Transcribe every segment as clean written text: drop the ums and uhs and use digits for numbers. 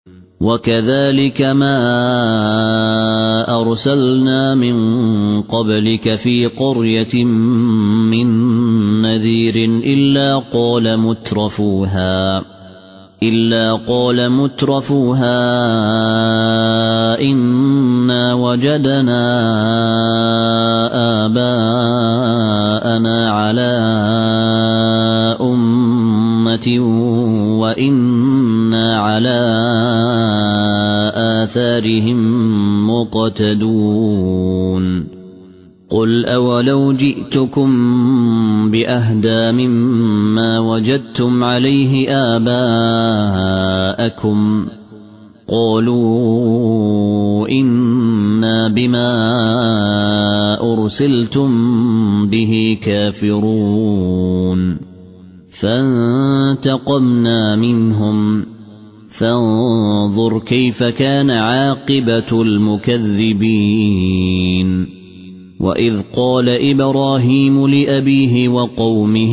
وكذلك ما أرسلنا من قبلك في قرية من نذير إلا قال مترفوها إنا وجدنا آباءنا على أمة وإنا على آثارهم مقتدون قل أولو جئتكم بأهدى مما وجدتم عليه آباءكم قالوا إنا بما أرسلتم به كافرون فانتقمنا منهم فانظر كيف كان عاقبة المكذبين وإذ قال إبراهيم لأبيه وقومه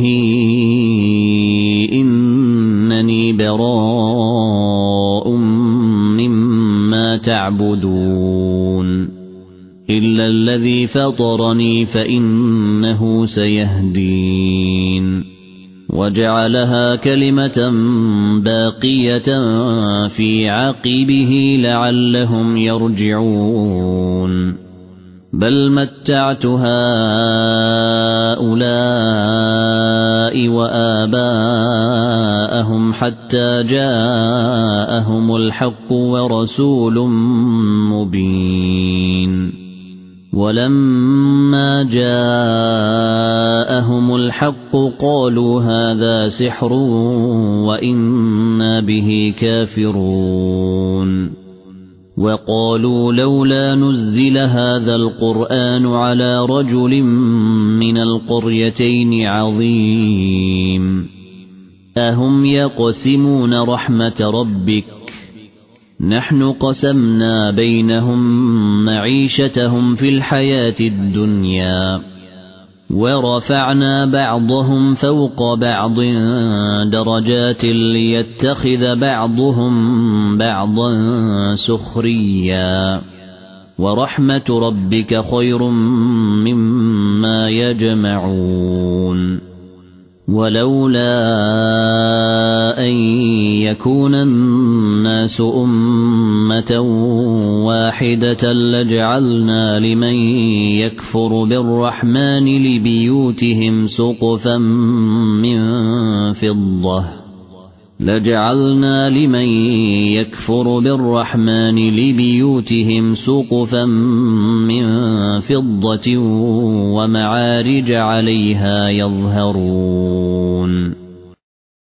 إنني براء مما تعبدون إلا الذي فطرني فإنه سيهدين وجعلها كلمة باقية في عقبه لعلهم يرجعون بل متعت هؤلاء وآباءهم حتى جاءهم الحق ورسول مبين ولما جاءهم الحق قالوا هذا سحر وإنا به كافرون وقالوا لولا نزل هذا القرآن على رجل من القريتين عظيم أهم يقسمون رحمة ربك نحن قسمنا بينهم معيشتهم في الحياة الدنيا ورفعنا بعضهم فوق بعض درجات ليتخذ بعضهم بعضا سخريا ورحمة ربك خير مما يجمعون ولولا أن يكون الناس أمة واحدة لجعلنا لمن يكفر بالرحمن لبيوتهم سقفا من فضة ومعارج عليها يظهرون